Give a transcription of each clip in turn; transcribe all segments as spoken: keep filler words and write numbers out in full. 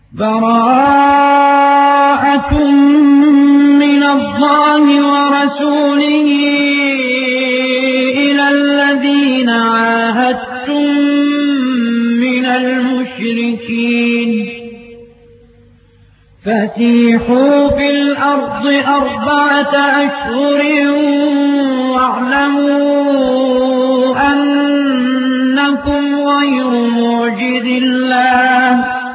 براءة من الله ورسوله إلى الذين عاهدتم من المشركين فسيحوا في الأرض أربعة أشهر واعلموا أنكم غير معجز الله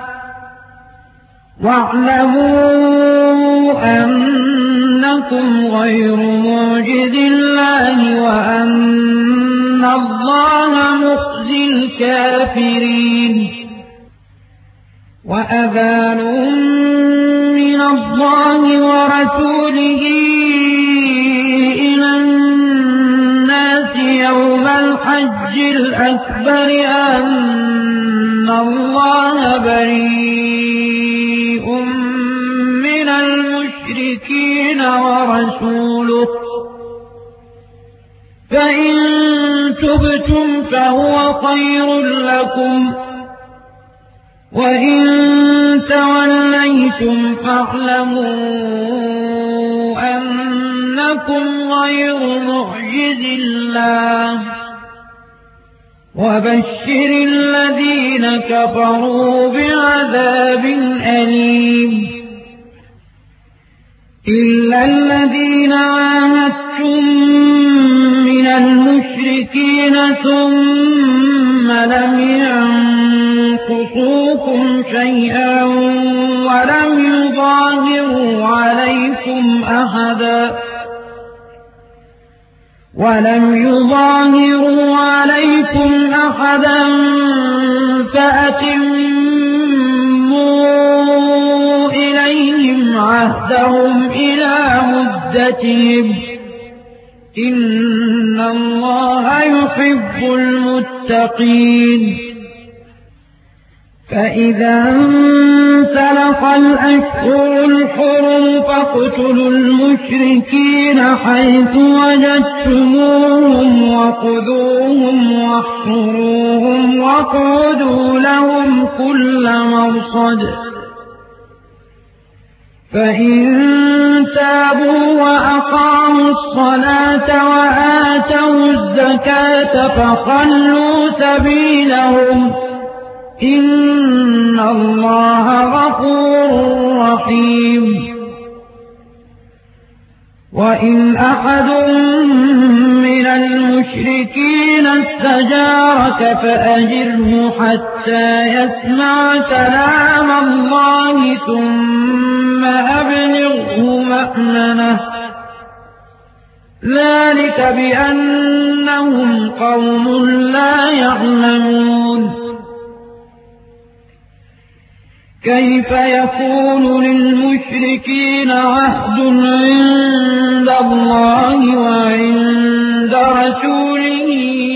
واعلموا أنكم غير معجز الله وأن الله مخزي الكافرين وأذان من الله ورسوله إلى الناس يوم الحج الأكبر أن الله بريء من المشركين ورسوله فإن تبتم فهو خير لكم وإن توليتم فاعلموا أنكم غير معجز الله وبشر الذين كفروا بعذاب أليم إلا الذين عاهدتم من المشركين ثم لم ينقصوكم شيئا ولم يظاهروا عليكم أحدا ولم يظاهروا عليكم أحدا فأتموا إليهم عهدهم إلى مدتهم إن الله يحب المتقين فإذا انسلخ الأشهر الحرم فاقتلوا المشركين حيث وجدتموهم وخذوهم واحصروهم واقعدوا لهم كل مرصد فإن تابوا وأقاموا الصلاة وآتوا الزكاة فخلوا سبيلهم إن الله غفور رحيم وإن أحد من المشركين استجارك فأجره حتى يسمع كلام الله ثم أبلغه مأمنه ذلك بأنهم قوم لا يعلمون كيف يكون للمشركين عهد عند الله وعند رسوله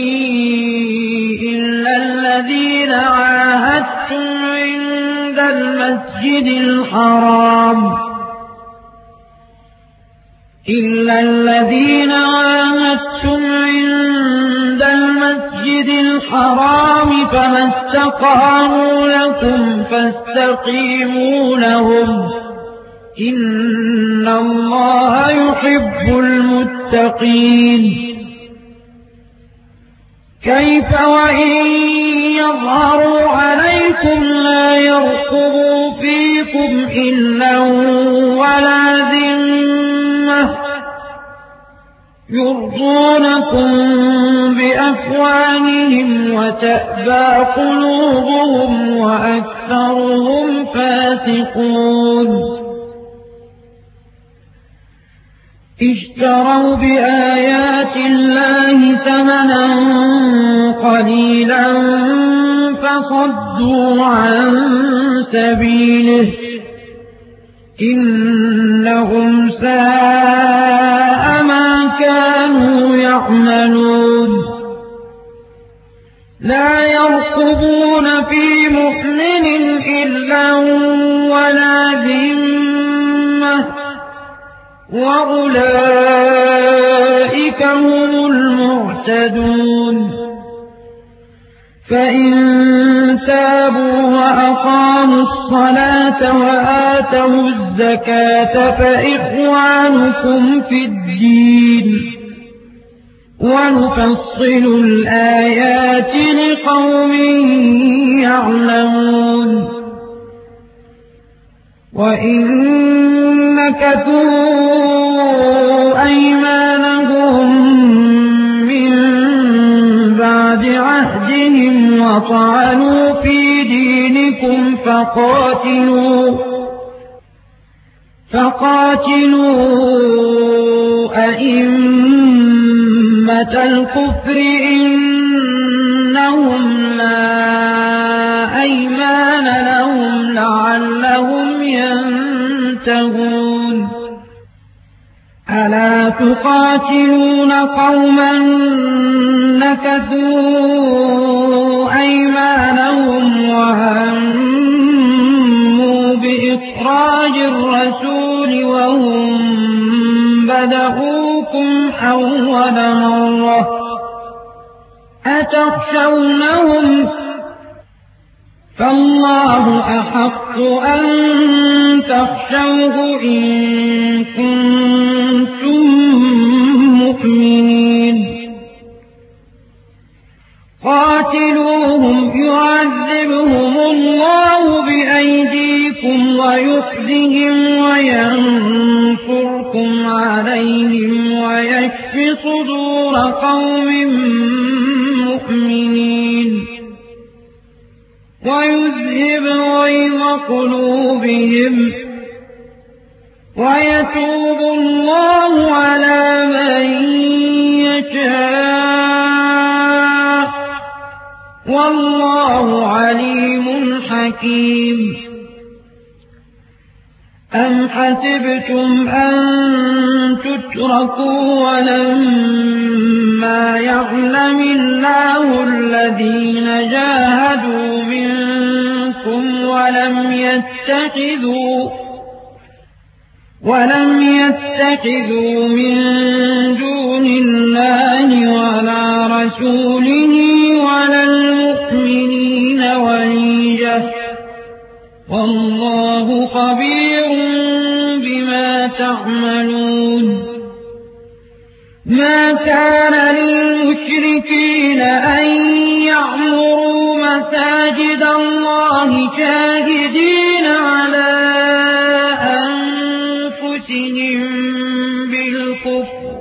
إلا الذين عاهدتم عند المسجد الحرام إلا الذين عاهدتم عند المسجد الحرام فما استقاموا لكم فاستقيموا لهم إن الله يحب المتقين كيف وإن يظهروا عليكم لا يرقبوا فيكم إلا ولا ذمة يرضونكم بأفواههم وتأبى قلوبهم وأكثرهم فاسقون اشتروا بآيات الله ثمنا قليلا فصدوا عن سبيله إنهم ساء ما كانوا يعملون لا يرقبون في مؤمن إلا ولا ذمة وأولئك هم المعتدون فإن تابوا وأقاموا وأقاموا الصلاة وآتوا الزكاة فإخوانكم في الدين ونفصل الآيات لقوم يعلمون وإن نكثوا أيمانهم من بعد عهدهم وطعنوا في دينكم فقاتلوا فقاتلوا أئمة الكفر إنهم لا أيمان لهم لعلهم ينتهون ألا تقاتلون قوما نكثوا أيمانهم وهموا بإخراج الرسول وهم بدؤوكم أول مرة أتخشونهم فالله أحق أن تخشوه إن كنتم مؤمنين قاتلوهم يعذبهم الله بأيديكم ويخزهم وينصركم عليهم ويشف صدور قوم مؤمنين ويذهب غيظ قلوبهم ويتوب الله على من يشاء والله عليم حكيم أم حسبتم أن تتركوا ولما يعلم الله الذين جاهدوا منكم ولم يتخذوا ولم يتخذوا من دون الله ولا رسوله ولا المؤمنين وليا والله خبير بما تعملون ما كان للمشركين أن يعمروا مساجد الله شاهدين على أنفسهم بالكفر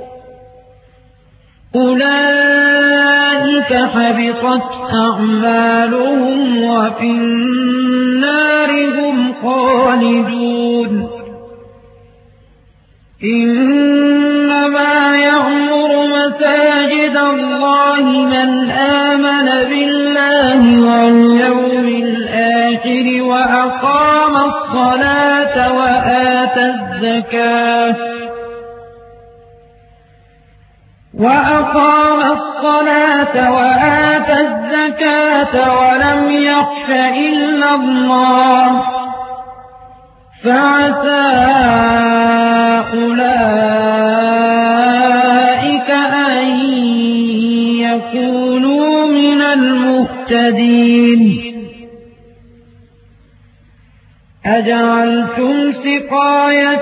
أولئك حبطت أعمالهم وفي النار هم خالدون إنما يعمر مساجد الله من آمن بالله واليوم الآخر وأقام الصلاة وآتى الزكاة وأقام الصلاة وآتى الزكاة ولم يخش إلا الله فعسى أولئك أن يكونوا من المهتدين أجعلتم سقاية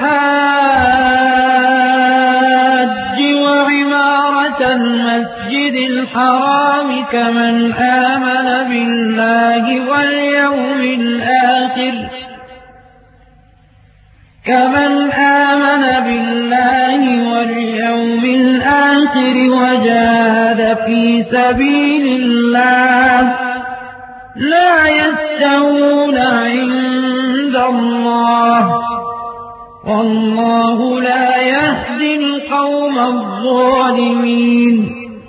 الحاج وعمارة المسجد الحرام كمن آمن بالله واليوم الآخر كمن آمن بالله واليوم الآخر وجاهد في سبيل الله لا يستوون عند الله والله لا يهدي القوم الظالمين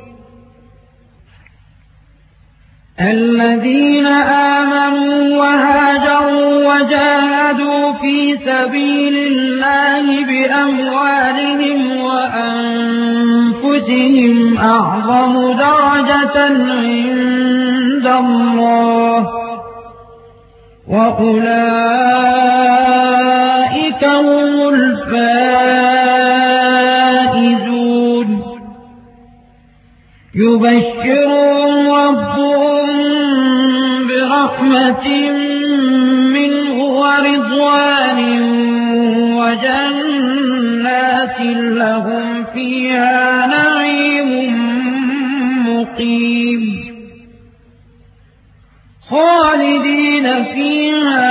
الذين آمنوا وهاجروا وجاهدوا في سبيل الله بأموالهم وأنفسهم أعظم درجة عند الله وأولئك هم الفائزون يبشرهم ربهم برحمة وجنات لهم فيها نعيم مقيم خالدين فيها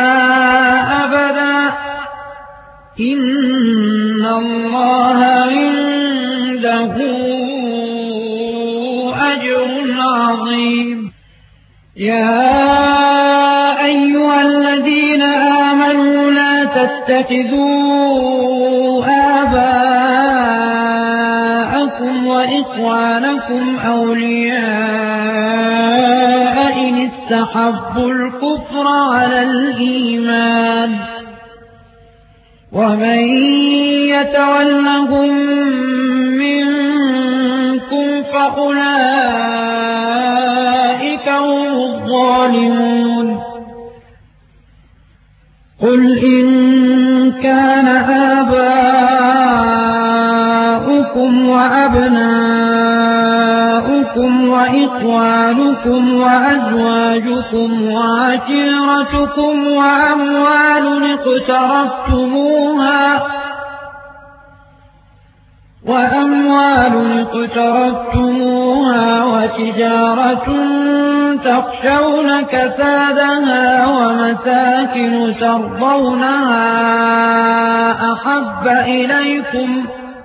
أبدا إن الله عنده أجر عظيم. يا أيها الذين آمنوا لا تتخذوا آباءكم وإخوانكم أولياء إن استحبوا الكفر على الإيمان ومن يتولهم منكم فأولئك هم الظالمون. قل إن كان آباؤكم وأبناؤكم وإخوانكم وأزواجكم وعشيرتكم وأموال اقترفتموها وأموال اقترفتموها وتجارة تخشون كسادها ومساكن ترضونها أحب إليكم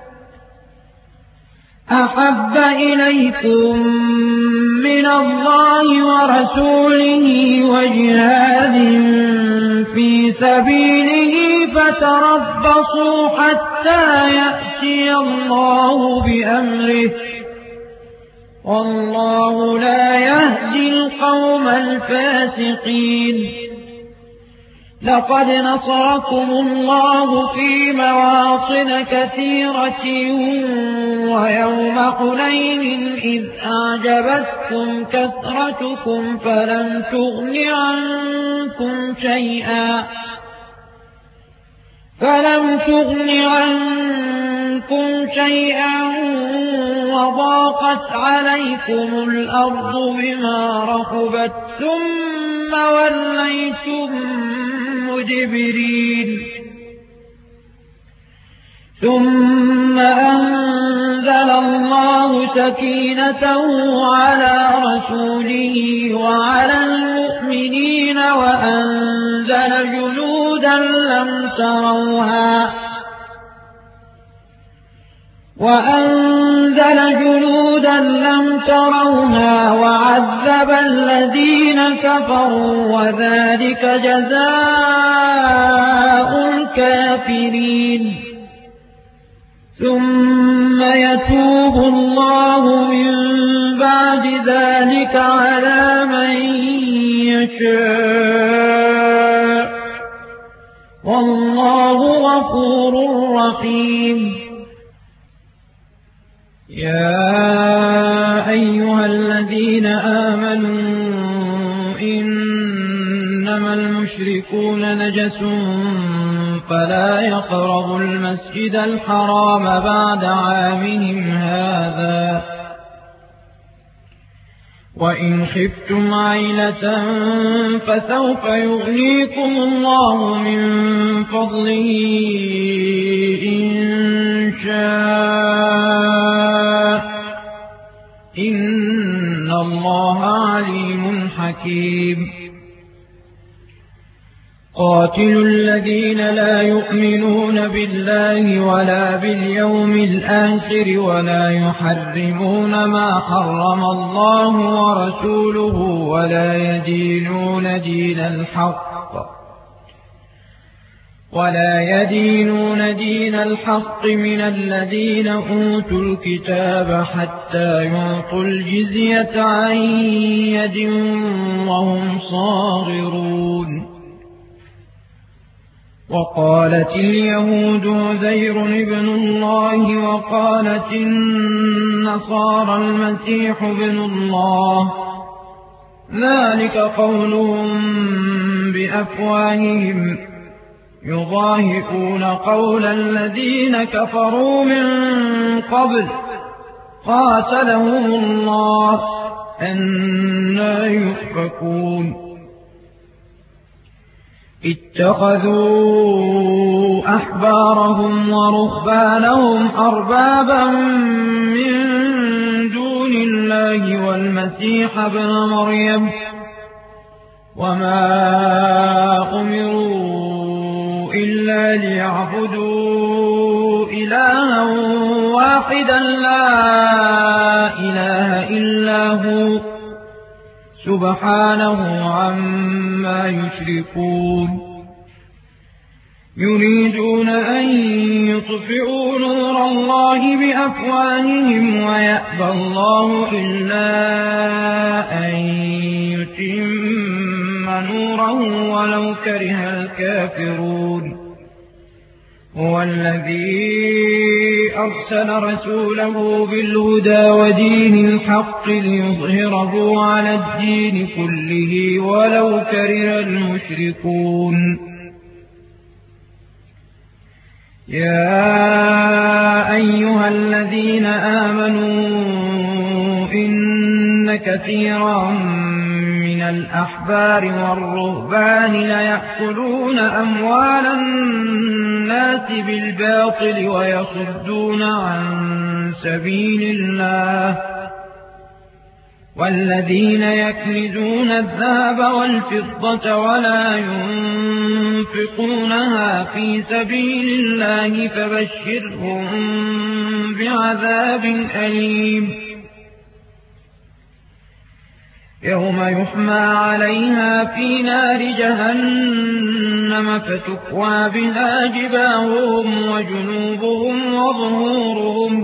أحب إليكم من الله ورسوله وجهاد في سبيله فتربصوا حتى يأتي الله بأمره والله لا يهدي القوم الفاسقين. لقد نصركم الله في مواطن كثيرة ويوم حنين إذ أعجبتكم كثرتكم فلم تغن عنكم شيئا فلم تغن عنكم شيئا وضاقت عليكم الأرض بما رحبت ثم وليتم مدبرين. ثم أنزل الله سكينته على رسوله وعلى المؤمنين وأنزل جنودا لم تروها وأنزل جنودا لم تروها وعذب الذين كفروا وذلك جزاء الكافرين. ثم يتوب الله من بعد ذلك على من يشاء والله غفور رحيم. يا أيها الذين آمنوا إنما المشركون نجس فلا يقربوا المسجد الحرام بعد عامهم هذا وإن خفتم عيلة فسوف يغنيكم الله من فضله إن شاء إن الله عليم حكيم. قاتلوا الذين لا يؤمنون بالله ولا باليوم الآخر ولا يحرمون ما حرم الله ورسوله ولا يدينون دين الحق ولا يدينون دين الحق من الذين أوتوا الكتاب حتى يعطوا الجزية عن يد وهم صاغرون. وقالت اليهود عزير ابن الله وقالت النصارى المسيح ابن الله ذلك قولهم بأفواههم يضاهئون قول الذين كفروا من قبل قاتلهم الله أنى يؤفكون. اتخذوا أحبارهم ورهبانهم أربابا من دون الله والمسيح ابن مريم وما أمروا إلا ليعبدوا إلها واحدا لا إله إلا هو سبحانه عما يشركون يريدون أن يطفئوا نور الله بأفواههم ويأبى الله إلا أن يتم نوره ولو كره الكافرون هو الذي أرسل رسوله بالهدى ودين الحق ليظهره على الدين كله ولو كره المشركون يا أيها الذين آمنوا إن كثيرا من الأحبار والرهبان ليأكلون أموال الناس بالباطل ويصدون عن سبيل الله والذين يكنزون الذهب والفضة ولا ينفقونها في سبيل الله فبشرهم بعذاب أليم يوم يحمى عليها في نار جهنم فتكوى بها جباههم وجنوبهم وظهورهم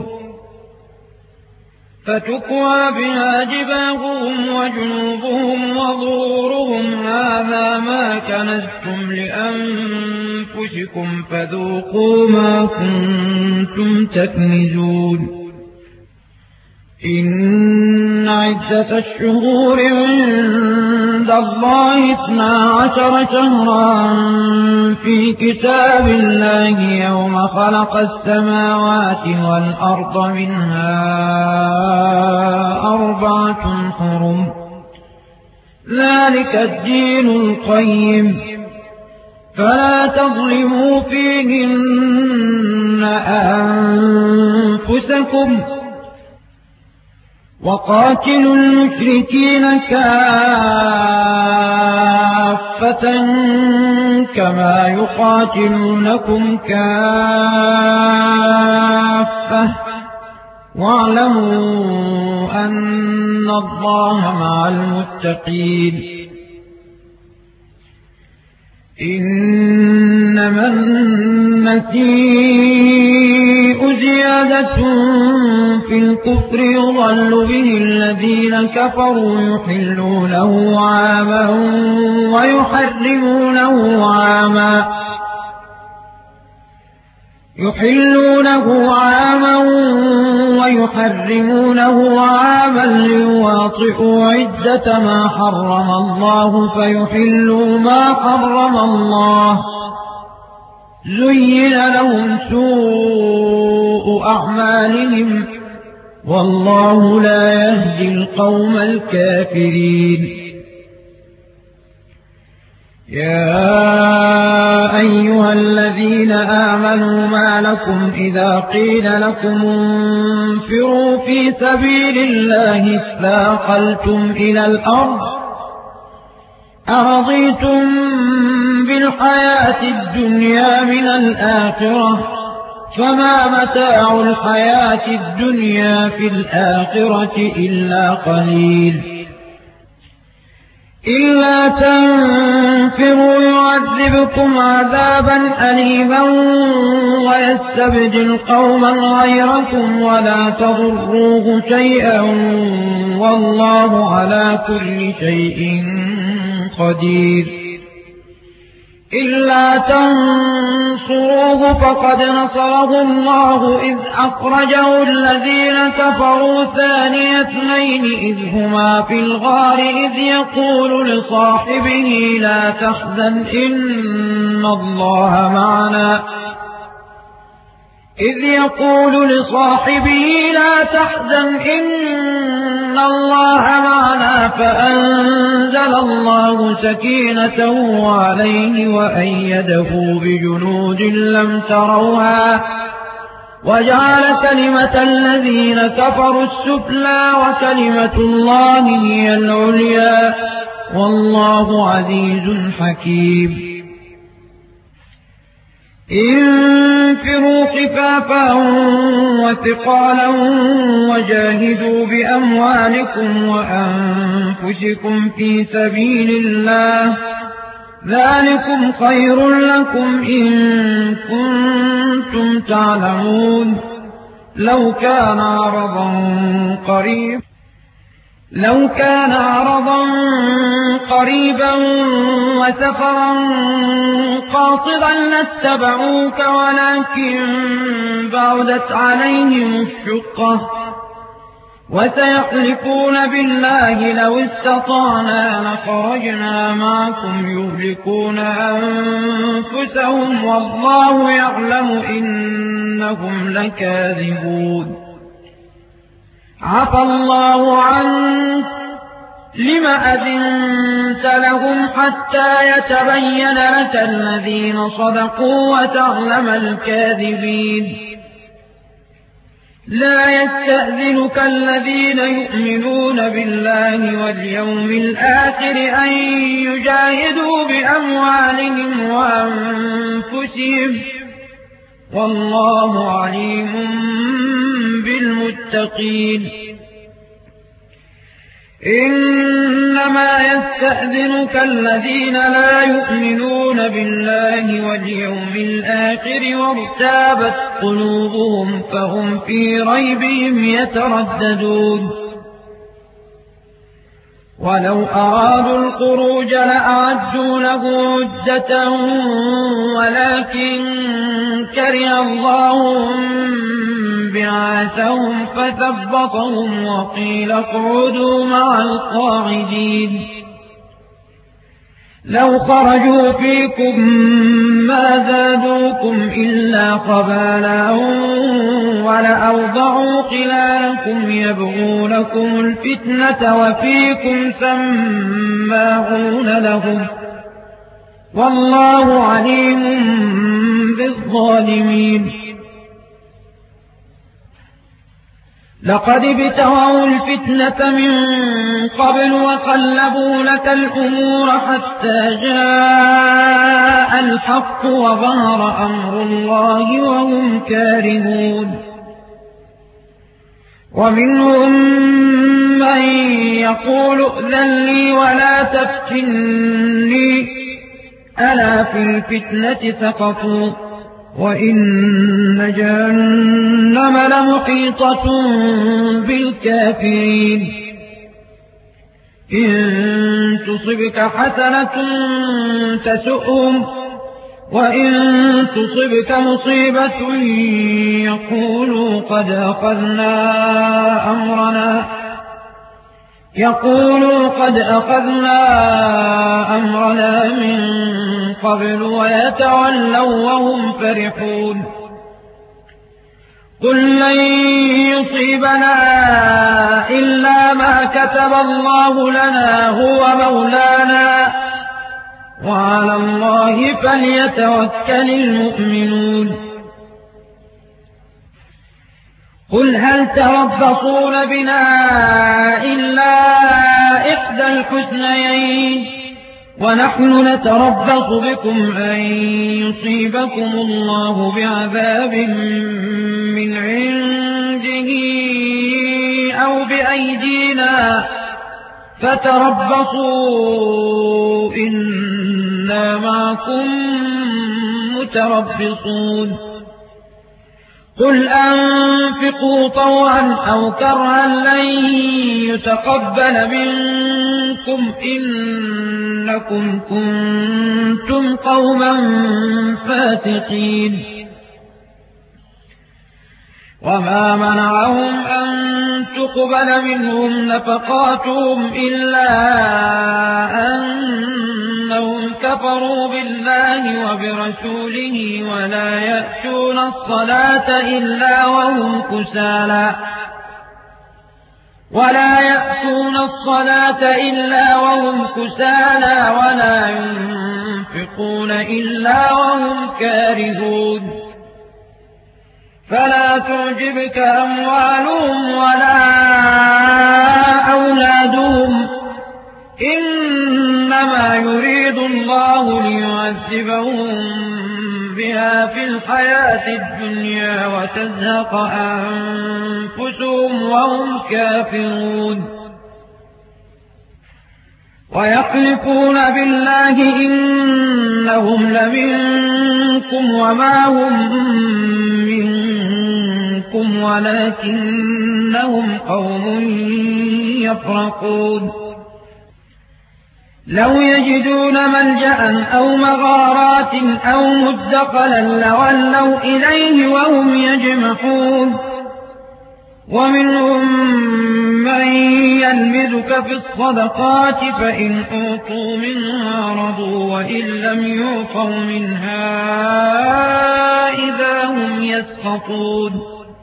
فتكوى بها جباههم وجنوبهم وظهورهم هذا ما كنزتم لأنفسكم فذوقوا ما كنتم تكنزون إن عدة الشهور عند الله اثنا عشر شهرا في كتاب الله يوم خلق السماوات والأرض منها أربعة حرم ذلك الدين القيم فلا تظلموا فيهن أنفسكم وقاتلوا المشركين كافة كما يقاتلونكم كافة واعلموا أن الله مع المتقين إنما النسيء زيادة في الكفر يضل به الذين كفروا يحلونه عاما ويحرمونه عاما يحلونه عاما ويحرمونه عاما ليواطئوا عدة ما حرم الله فيحلوا ما حرم الله زين لهم سوء أعمالهم والله لا يهدي القوم الكافرين يا أيها الذين آمنوا ما لكم إذا قيل لكم انفروا في سبيل الله اثاقلتم إلى الأرض أرضيتم بالحياة الدنيا من الآخرة فما متاع الحياة الدنيا في الآخرة إلا قليل إلا تنفروا يعذبكم عذابا أليما ويستبدل قوما غيركم ولا تضروه شيئا والله على كل شيء قدير إلا تنصروه فقد نصره الله إذ أخرجه الذين كفروا ثاني اثنين إذ هما في الغار إذ يقول لصاحبه لا تحزن إن الله معنا إذ يقول لصاحبه لا تحزن إن إن الله معنا فأنزل الله سكينته عليه وأيده بجنود لم تروها وجعل كلمة الذين كفروا السفلى وكلمة الله هي العليا والله عزيز حكيم. انفروا خفافا وثقالا وجاهدوا بأموالكم وأنفسكم في سبيل الله ذلكم خير لكم إن كنتم تعلمون. لو كان عرضا قريبا لو كان عرضا قريبا وسفرا قاصدا لاتبعوك ولكن بعدت عليهم الشقة وسيحلفون بالله لو استطعنا لخرجنا معكم يهلكون أنفسهم والله يعلم إنهم لكاذبون. عفى الله عنك لم أذنت لهم حتى يتبين لك الذين صدقوا وتعلم الكاذبين. لا يستأذنك الذين يؤمنون بالله واليوم الآخر أن يجاهدوا بأموالهم وأنفسهم والله عليم بالمتقين. إنما يستأذنك الذين لا يؤمنون بالله واليوم الآخر وارتابت قلوبهم فهم في ريبهم يترددون. ولو أرادوا الخروج لأعدوا له عدة ولكن كره الله بعاثهم فثبطهم وقيل اقعدوا مع القاعدين. لو خرجوا فيكم ما زادوكم إلا خبالا ولأوضعوا خلالكم يبغونكم الفتنة وفيكم سماعون لهم والله عليم بالظالمين. لقد ابتغوا الفتنة من قبل وقلبوا لك الأمور حتى جاء الحق وظهر أمر الله وهم كارهون. ومنهم من يقول ائذن لي ولا تفتني ألا في الفتنة سقطوا وإن جهنم لمحيطة بالكافرين. إن تصبك حسنة تسؤهم وإن تصبك مصيبة يقولوا قد أخذنا أمرنا يقولوا قد أخذنا أمرنا من قبل ويتولوا وهم فرحون. قل لن يصيبنا إلا ما كتب الله لنا هو مولانا وعلى الله فليتوكل المؤمنون. قل هل تربصون بنا إلا إحدى الحسنيين ونحن نتربص بكم أن يصيبكم الله بعذاب من عنده أو بأيدينا فتربصوا إنا معكم متربصون. قل أنفقوا طوعا أو كرها لن يتقبل منكم إنكم كنتم قوما فاسقين. وما منعهم أن تقبل منهم نفقاتهم إلا أنهم كفروا بالله وبرسوله ولا يأتون الصلاة إلا وهم كسالى ولا يأتون الصلاة إلا وهم كسالى ولا ينفقون إلا وهم كارهون فلا تعجبك أموالهم ولا أولادهم إنما يريد الله ليعذبهم بها في الحياة الدنيا وتزهق أنفسهم وهم كافرون ويحلفون بالله إنهم لمنكم وما هم منكم ولكنهم قوم يفرقون لو يجدون ملجأ أو مغارات أو مدخلا لولوا إليه وهم يجمحون ومنهم من يلمزك في الصدقات فإن أعطوا منها رضوا وإن لم يعطوا منها إذا هم يسخطون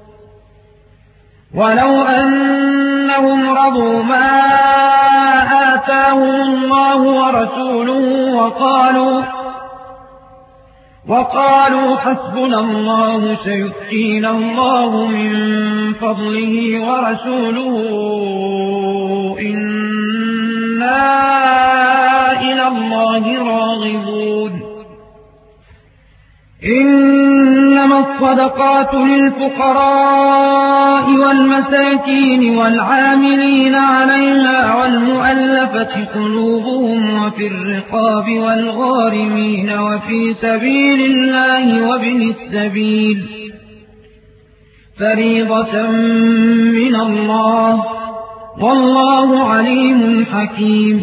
ولو أنهم رضوا ما آتاهم الله ورسوله وقالوا وقالوا حسبنا الله سيؤتينا الله من فضله ورسوله إنا إلى الله راغبون إنما الصدقات للفقراء والمساكين والعاملين عليها والمؤلفة قلوبهم وفي الرقاب والغارمين وفي سبيل الله وابن السبيل فريضة من الله والله عليم حكيم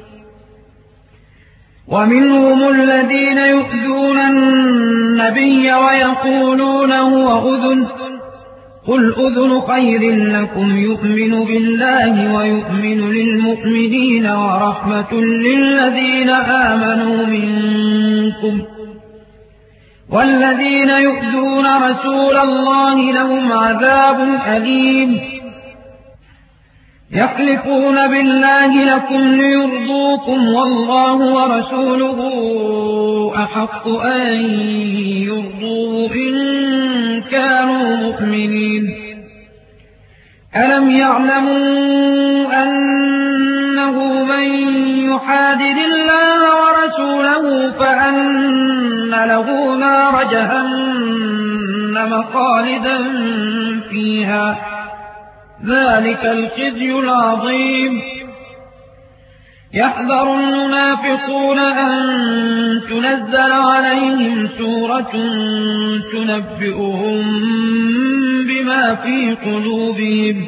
ومنهم الذين يؤذون النبي ويقولون هو أذن قل أذن خير لكم يؤمن بالله ويؤمن للمؤمنين ورحمة للذين آمنوا منكم والذين يؤذون رسول الله لهم عذاب أليم يحلفون بالله لكم ليرضوكم والله ورسوله أحق أن يرضوه إن كانوا مؤمنين ألم يعلموا أنه من يحادد الله ورسوله فأن له نار جهنم خالدا فيها ذلك الخزي العظيم يحذر المنافقون أن تنزل عليهم سورة تنبئهم بما في قلوبهم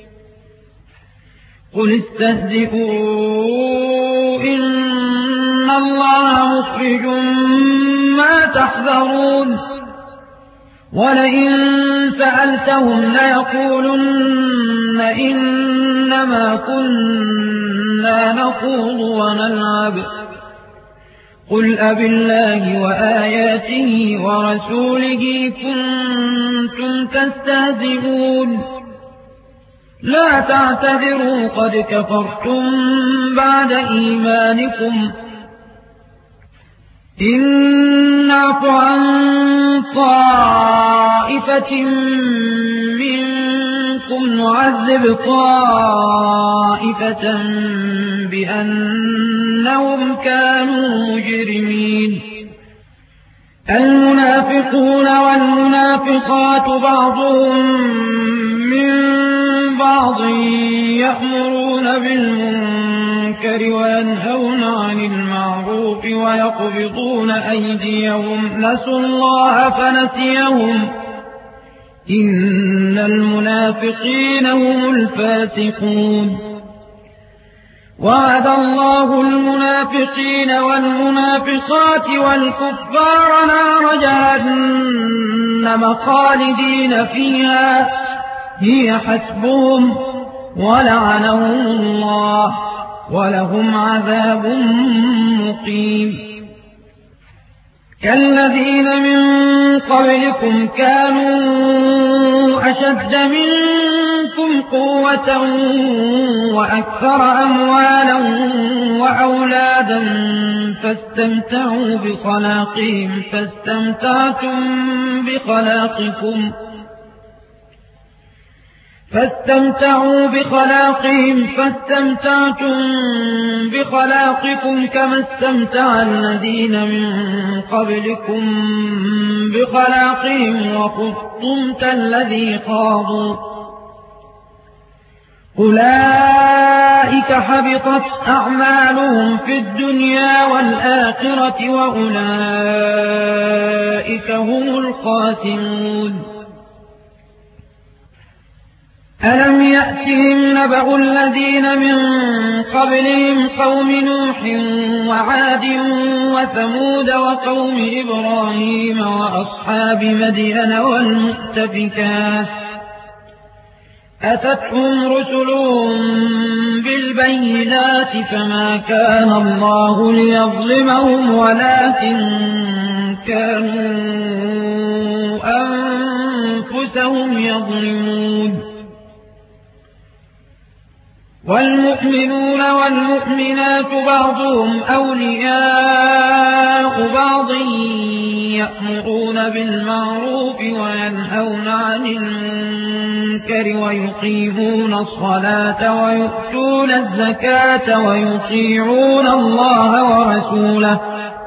قل استهزئوا إن الله مخرج ما تحذرون ولئن سألتهم ليقولن إنما كنا نخوض ونلعب قل أبالله وآياته ورسوله كنتم تستهزئون لا تعتذروا قد كفرتم بعد إيمانكم إن نعف عن طائفة منكم نعذب طائفة بأنهم كانوا مجرمين المنافقون والمنافقات بعضهم من بعض يأمرون بالمنكر وينهون عن المعروف ويقبضون أيديهم نسوا الله فنسيهم إن المنافقين هم الفاسقون وعد الله المنافقين والمنافقات والكفار نار جهنم خالدين فيها هي حسبهم ولعنهم الله ولهم عذاب مقيم كالذين من قبلكم كانوا أشد منكم منكم قوة وأكثر أموالا وأولادا فاستمتعوا بخلاقهم فاستمتعتم بخلاقكم فاستمتعوا بخلاقهم فاستمتعتم بخلاقكم كما استمتع الذين من قبلكم بخلاقهم وخضتم كالذي خاضوا أولئك حبطت أعمالهم في الدنيا والآخرة وأولئك هم الخاسرون ألم يأتهم نبأ الذين من قبلهم قوم نوح وعاد وثمود وقوم إبراهيم وأصحاب مدين والمؤتفكات أتتهم رسلهم بالبينات فما كان الله ليظلمهم ولكن كانوا أنفسهم يظلمون والمؤمنون والمؤمنات بعضهم أولياء بعض يأمرون بالمعروف وينهون عن المنكر ويقيمون الصلاة ويؤتون الزكاة ويطيعون الله ورسوله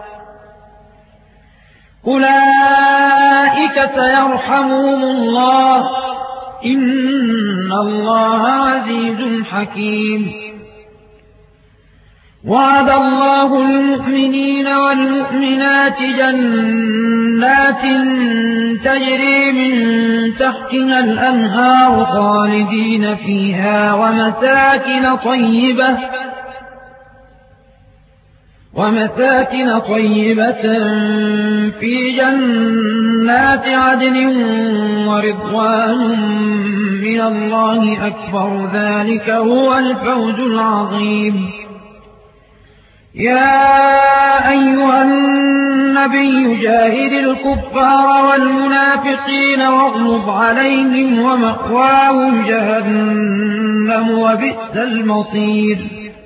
أولئك سيرحمهم الله إن الله عزيز حكيم وعد الله المؤمنين والمؤمنات جنات تجري من تحتها الأنهار خالدين فيها ومساكن طيبة ومساكن طيبة في جنات عدن ورضوان من الله أكبر ذلك هو الفوز العظيم يا أيها النبي جاهد الكفار والمنافقين واغلظ عليهم ومأواهم جهنم وبئس المصير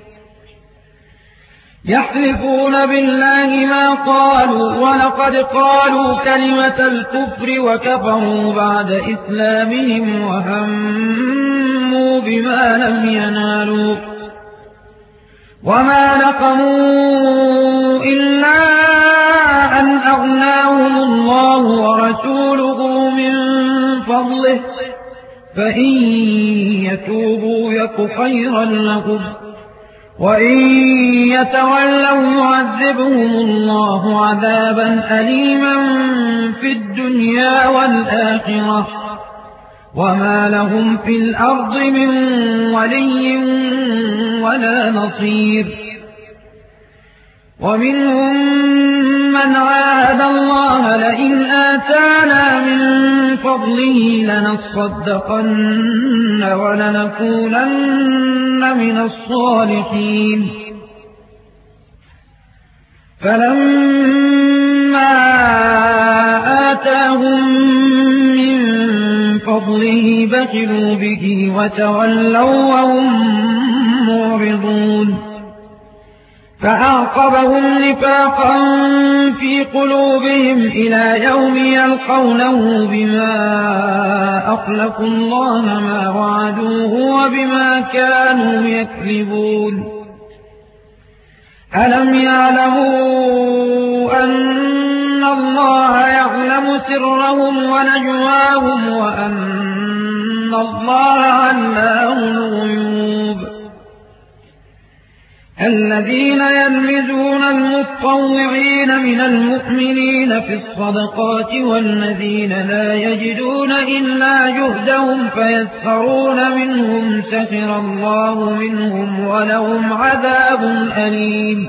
يحلفون بالله ما قالوا ولقد قالوا كلمة الكفر وكفروا بعد إسلامهم وهموا بما لم ينالوا وما نقموا إلا أن أغناهم الله ورسوله من فضله فإن يتوبوا يك خيرا لهم وإن يتولوا يعذبهم الله عذابا أليما في الدنيا والآخرة وما لهم في الأرض من ولي ولا نصير ومنهم من عاهد الله لئن آتانا من فضله لنصدقن ولنكونن من الصالحين فلما آتاهم من فضله بخلوا به وتولوا وهم معرضون فأعقبهم نفاقا في قلوبهم إلى يوم يلقونه بما أخلفوا الله ما وعدوه وبما كانوا يكذبون ألم يعلموا أن الله يعلم سرهم ونجواهم وأن الله علام الغيوب الذين يلمزون المتطوعين من المؤمنين في الصدقات والذين لا يجدون إلا جهدهم فيسخرون منهم سخر الله منهم ولهم عذاب أليم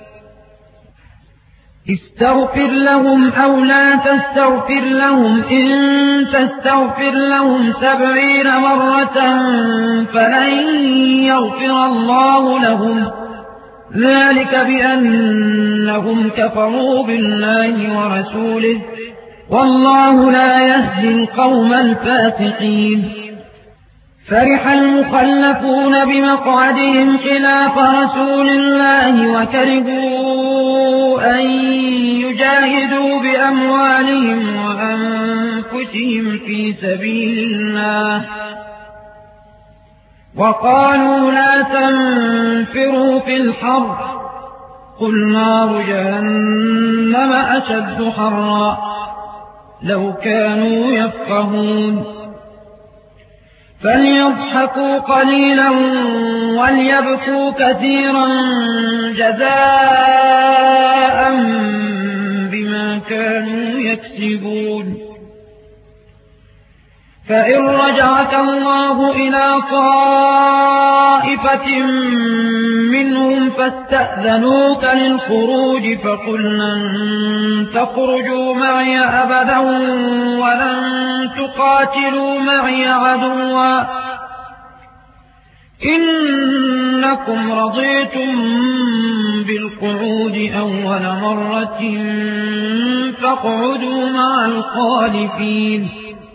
استغفر لهم أو لا تستغفر لهم إن تستغفر لهم سبعين مرة فلن يغفر الله لهم ذلك بأنهم كفروا بالله ورسوله والله لا يهدي القوم الفاسقين فرح المخلفون بمقعدهم خلاف رسول الله وكرهوا أن يجاهدوا بأموالهم وأنفسهم في سبيل الله وقالوا لا تنفروا في الحر قل نار جهنم أشد حرا لو كانوا يفقهون فليضحكوا قليلا وليبكوا كثيرا جزاء بما كانوا يكسبون فإن رجعك الله إلى طائفة منهم فاستأذنوك للخروج فقل لن تخرجوا معي أبدا ولن تقاتلوا معي عدوا إنكم رضيتم بالقعود أول مرة فاقعدوا مع الخالفين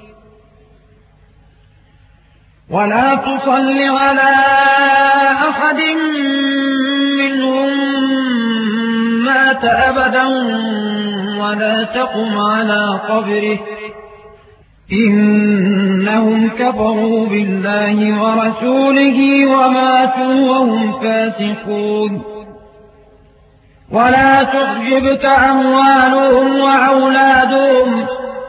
ولا تصل على أحد منهم مات أبدا ولا تقم على قبره إنهم كفروا بالله ورسوله وماتوا وهم فاسقون ولا تعجبك أموالهم وأولادهم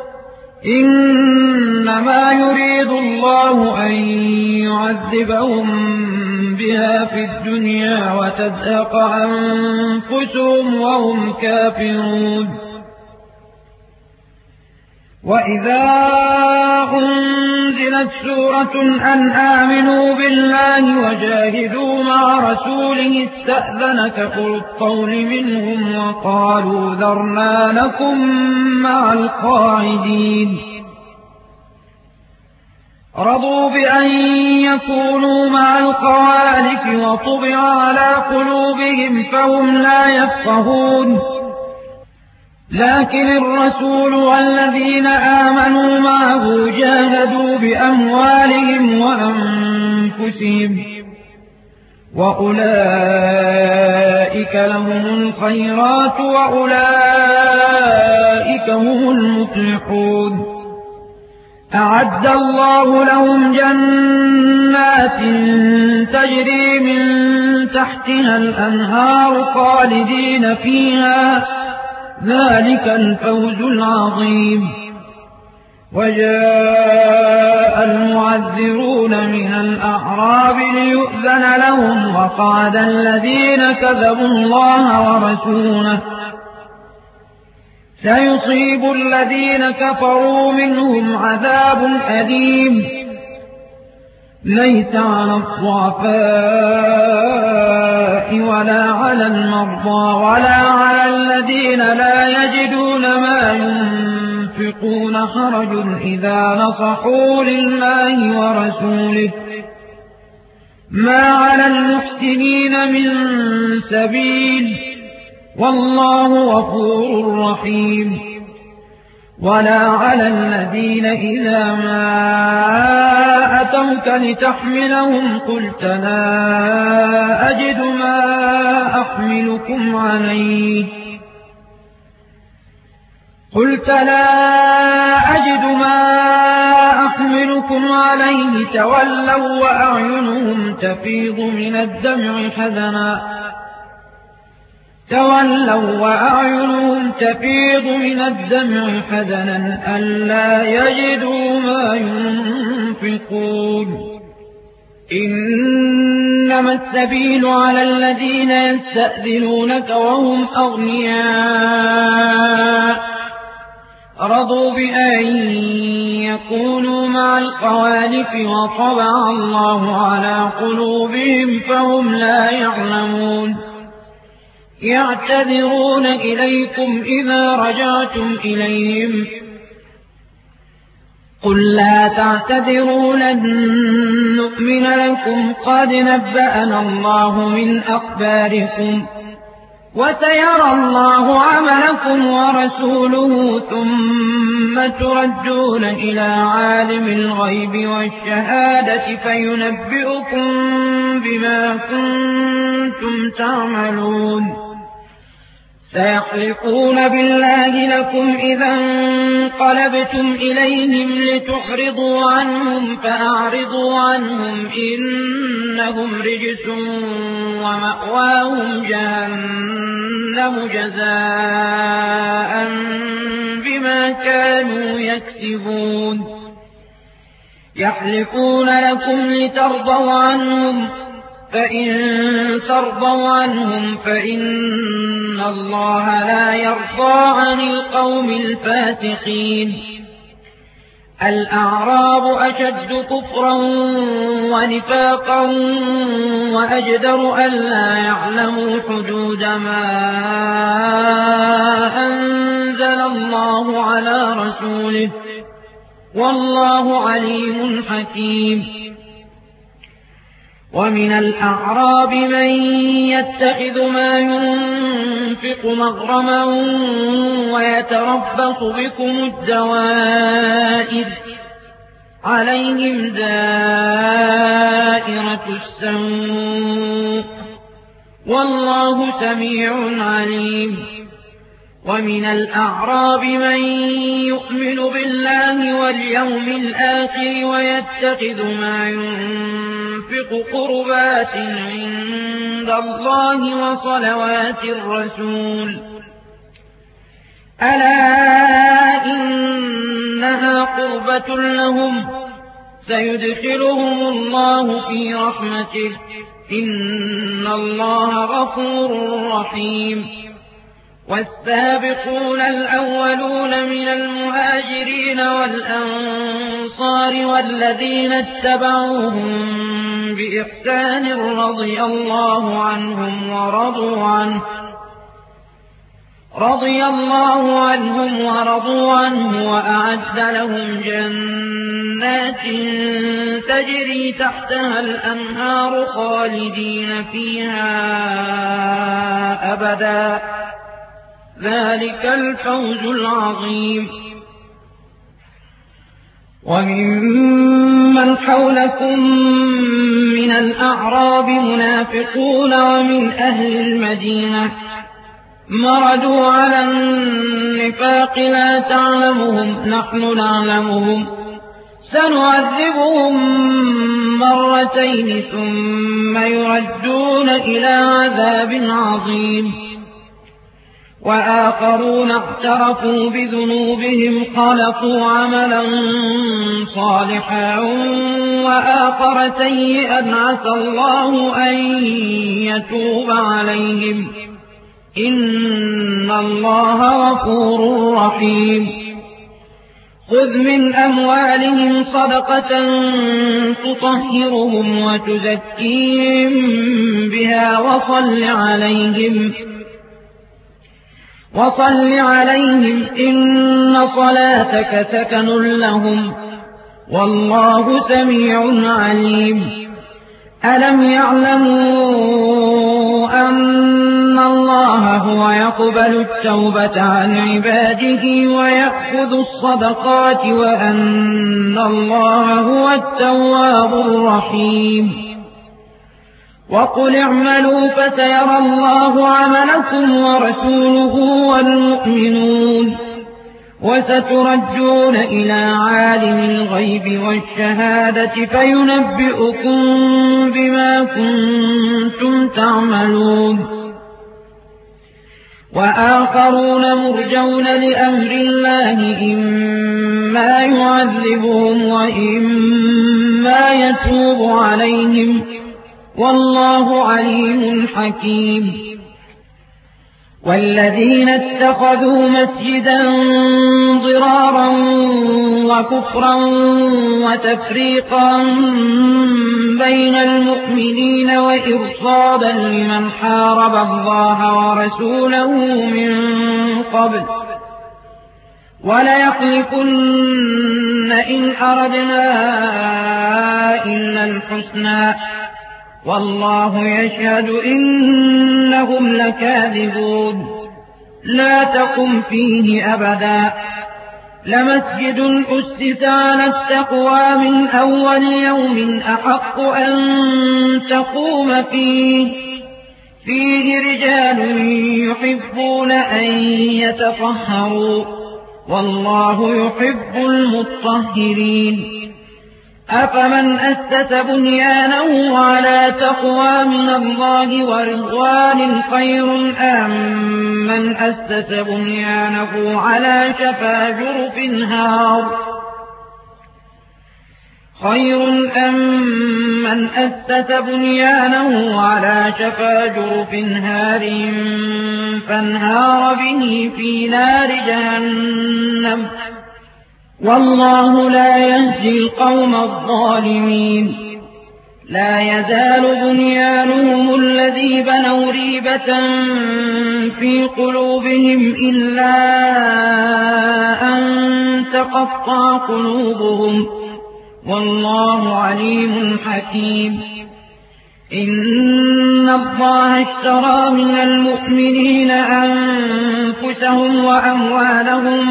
إنما يريد الله أن يعذبهم بها في الدنيا وتزهق أنفسهم وهم كافرون وإذا أنزلت سورة أن آمنوا بالله وجاهدوا مع رسوله استأذنك أولو الطول منهم وقالوا ذرنا لكم مع القاعدين رضوا بأن يكونوا مع الخوالف وطبع على قلوبهم فهم لا يفقهون لكن الرسول والذين آمنوا معه جاهدوا بأموالهم وأنفسهم وأولئك لهم الخيرات وأولئك هم المفلحون أعد الله لهم جنات تجري من تحتها الأنهار خالدين فيها ذلك الفوز العظيم وجاء المعذرون من الأعراب ليؤذن لهم وقعد الذين كذبوا الله ورسوله سيصيب الذين كفروا منهم عذاب أليم ليس على الضعفاء ولا على المرضى ولا على الذين لا يجدون ما ينفقون حرج إذا نصحوا لله ورسوله ما على المحسنين من سبيل والله غفور رحيم ولا على الذين إذا ما أتوك لتحملهم قلت لا أجد ما أحملكم عليه قلت لا أجد ما أحملكم عليه تولوا وأعينهم تفيض من الدمع حزنا تولوا وأعينهم تفيض من الدمع حزنا ألا يجدوا ما ينفقون إنما السبيل على الذين يستأذنونك وهم أغنياء رضوا بأن يكونوا مع الخوالف وطبع الله على قلوبهم فهم لا يعلمون يعتذرون إليكم إذا رجعتم إليهم قل لا تعتذروا لن نؤمن لكم قد نبأنا الله من أخباركم وسيرى الله عملكم ورسوله ثم تردون إلى عالم الغيب والشهادة فينبئكم بما كنتم تعملون سيحلفون بالله لكم إذا انقلبتم إليهم لتعرضوا عنهم فأعرضوا عنهم إنهم رجس ومأواهم جهنم جزاء بما كانوا يكسبون يحلفون لكم لترضوا عنهم فإن ترضوا عنهم فإن الله لا يرضى عن القوم الفاسقين الأعراب أشد كفرا ونفاقا وأجدر ألا يعلموا حدود ما أنزل الله على رسوله والله عليم حكيم ومن الأعراب من يتخذ ما ينفق مغرما ويتربص بكم الدوائر عليهم دائرة السوء والله سميع عليم ومن الأعراب من يؤمن بالله واليوم الآخر ويتخذ ما ينفق قربات عند الله وصلوات الرسول ألا إنها قربة لهم سيدخلهم الله في رحمته إن الله غفور رحيم والسابقون الأولون من المهاجرين والأنصار والذين اتبعوهم بإحسان رضي الله عنهم ورضوا عنه رضي الله عنهم ورضوا عنه وأعد لهم جنات تجري تحتها الأنهار خالدين فيها أبدا ذلك الفوز العظيم وممن حولكم من الأعراب منافقون ومن أهل المدينة مردوا على النفاق لا تعلمهم نحن نعلمهم سنعذبهم مرتين ثم يردون إلى عذاب عظيم وآخرون اعترفوا بذنوبهم خلقوا عملا صالحا وآخر سيئا عسى الله أن يتوب عليهم إن الله غفور رحيم خذ من أموالهم صدقة تطهرهم وتزكيهم بها وصل عليهم وصل عليهم إن صلاتك سكن لهم والله سميع عليم ألم يعلموا أن الله هو يقبل التوبة عن عباده ويأخذ الصدقات وأن الله هو التواب الرحيم وقل اعملوا فسيرى الله عملكم ورسوله والمؤمنون وستردون إلى عالم الغيب والشهادة فينبئكم بما كنتم تعملون وآخرون مرجون لأمر الله إما يعذبهم وإما يتوب عليهم والله عليم حكيم والذين اتخذوا مسجدا ضرارا وكفرا وتفريقا بين المؤمنين وإرصادا لمن حارب الله ورسوله من قبل وليحلفن إن أردنا إلا الحسنى والله يشهد إنهم لكاذبون لا تقم فيه أبدا لمسجد أسس على التقوى من أول يوم أحق أن تقوم فيه فيه رجال يحبون أن يتطهروا والله يحب المطهرين أفمن أسس بنيانه على تقوى من الله ورضوان خير أم من أسس بنيانه على شفا جرف هار خير أم من أسس بنيانه على شفا جرف هار فانهار به في نار جهنم والله لا يهدي القوم الظالمين لا يزال بنيانهم الذي بنوا ريبة في قلوبهم إلا أن تقطع قلوبهم والله عليم حكيم إن الله اشترى من المؤمنين أنفسهم وأموالهم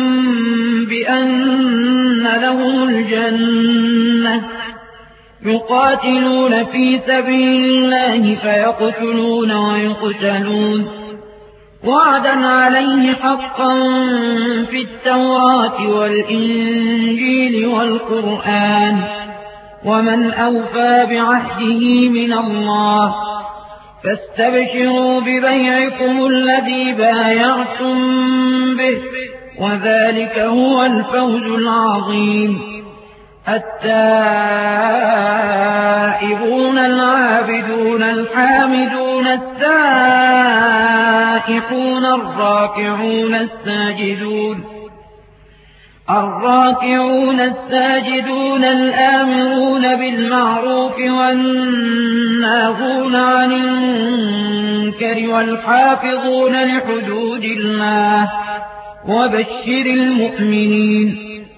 بأن لهم الجنة يقاتلون في سبيل الله فيقتلون ويقتلون وعدا عليه حقا في التوراة والإنجيل والقرآن ومن أوفى بعهده من الله فاستبشروا ببيعكم الذي بايعتم به وذلك هو الفوز العظيم التائبون العابدون الحامدون السائحون الراكعون الساجدون الراكعون الساجدون الآمرون بالمعروف والناهون عن المنكر والحافظون لحدود الله وبشر المؤمنين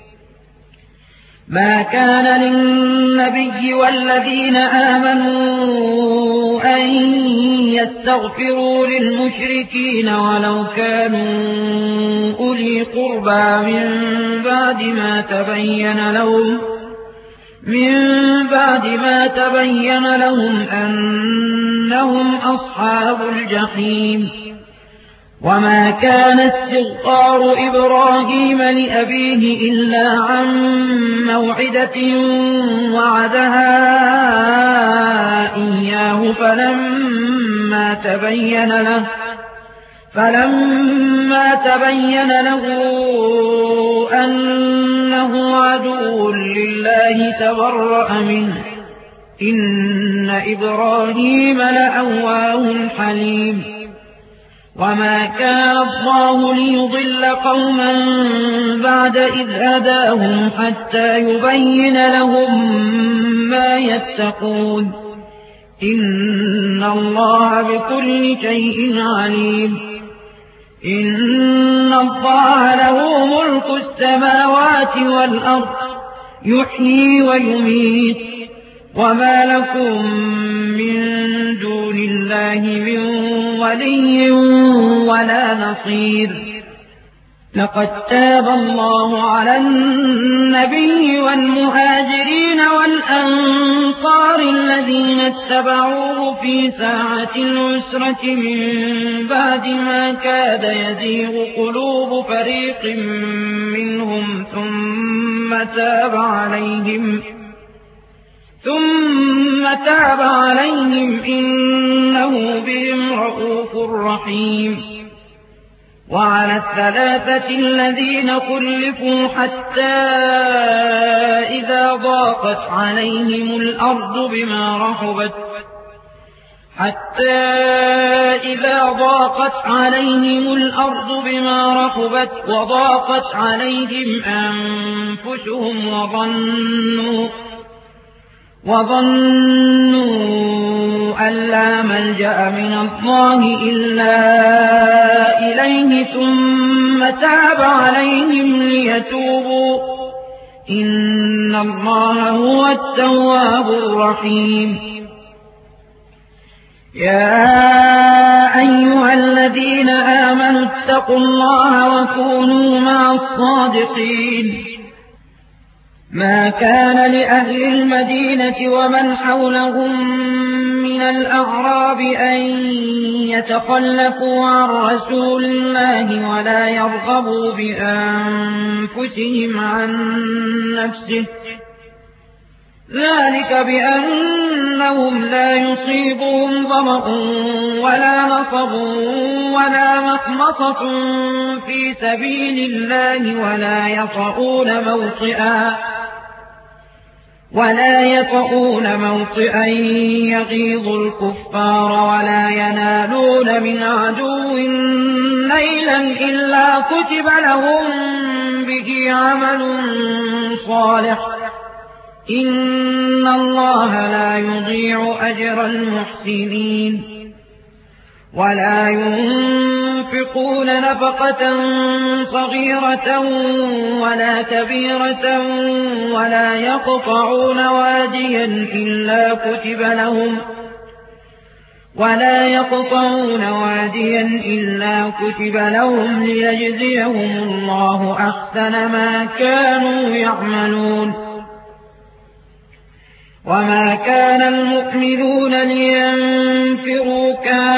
ما كان للنبي والذين آمنوا أن يستغفروا للمشركين ولو كانوا أولي قربى من بعد ما تبين لهم من بعد ما تبين لهم أنهم أصحاب الجحيم وما كان استغفار إبراهيم لأبيه إلا عن موعدة وعدها إياه فلما تبين له فلما تبين له أنه عدو لله تبرأ منه إن إبراهيم لأواه حليم وما كان الله ليضل قوما بعد إذ هداهم حتى يبين لهم ما يتقون إن الله بكل شيء عليم إن الله له ملك السماوات والأرض يحيي ويميت وما لكم من دون الله من ولي ولا نصير لقد تاب الله على النبي والمهاجرين والأنصار الذين اتبعوه في ساعة العسرة من بعد ما كاد يزيغ قلوب فريق منهم ثم تاب عليهم ثم تاب عليهم إنه بهم رءوف رحيم وعلى الثلاثة الذين خلفوا حتى إذا ضاقت عليهم الأرض بما رحبت حتى إذا ضاقت عليهم الأرض بما رحبت وضاقت عليهم أنفسهم وظنوا وظنوا أن لا ملجأ من الله إلا إليه ثم تاب عليهم ليتوبوا إن الله هو التواب الرحيم يا أيها الذين آمنوا اتقوا الله وكونوا مع الصادقين ما كان لأهل المدينة ومن حولهم من الأعراب أن يتخلفوا عن رسول الله ولا يرغبوا بأنفسهم عن نفسه ذلك بأنهم لا يصيبهم ظمأ ولا نصب ولا مخمصة في سبيل الله ولا يطؤون موطئا ولا يطؤون موطئا يغيظ الكفار ولا ينالون من عدو نيلا إلا كتب لهم به عمل صالح إن الله لا يضيع أجر المحسنين ولا ينفقون نفقة صغيرة ولا كبيرة ولا يقطعون واديا إلا كتب لهم ولا يقطعون واديا إلا كتب لهم ليجزيهم الله أحسن ما كانوا يعملون وما كان المؤمنون لينفروا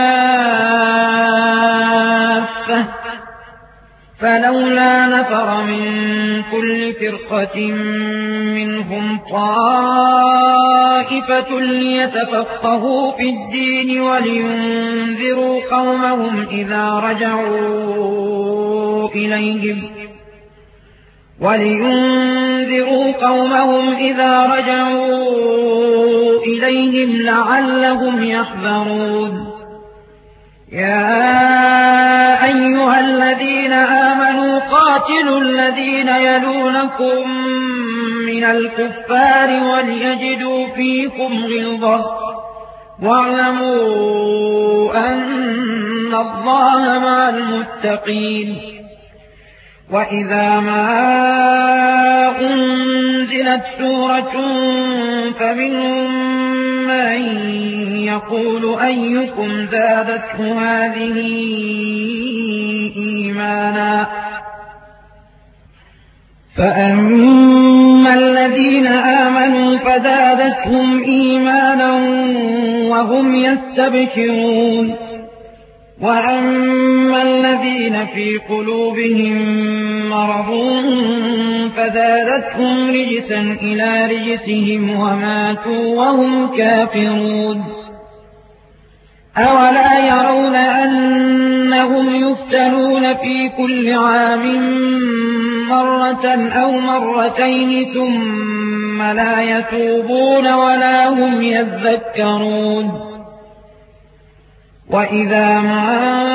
كافة فلولا نفر من كل فرقة منهم طائفة ليتفقهوا في الدين ولينذروا قومهم إذا رجعوا إليهم ولينذروا قومهم إذا رجعوا إليهم لعلهم يحذرون يا أيها الذين آمنوا قاتلوا الذين يلونكم من الكفار وليجدوا فيكم غلظة واعلموا أن الله مع المتقين وإذا ما أنزلت سورة فمنهم من يقول أيكم زادته هذه إيمانا فأما الذين آمنوا فزادتهم إيمانا وهم يستبشرون وأما الذين في قلوبهم مرض فزادتهم رجسا إلى رجسهم وماتوا وهم كافرون أولا يرون أنهم يفتنون في كل عام مرة أو مرتين ثم لا يتوبون ولا هم يذكرون وإذا ما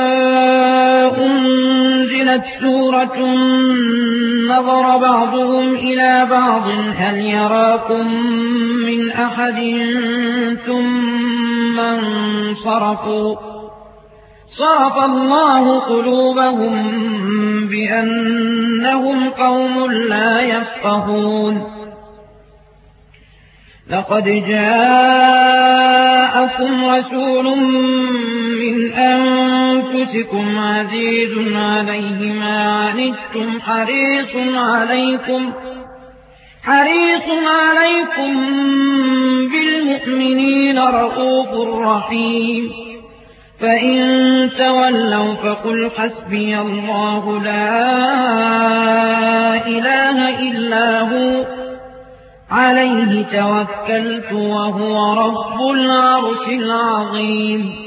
أنزلت سورة نظر بعضهم إلى بعض هل يراكم من أحد ثم انصرفوا صرف الله قلوبهم بأنهم قوم لا يفقهون لقد جاءكم رسول من أنفسكم عزيز عليه ما عنتم حريص عليكم حريص عليكم بالمؤمنين رؤوف رحيم فإن تولوا فقل حسبي الله لا إله إلا هو عليه توكلت وهو رب العرش العظيم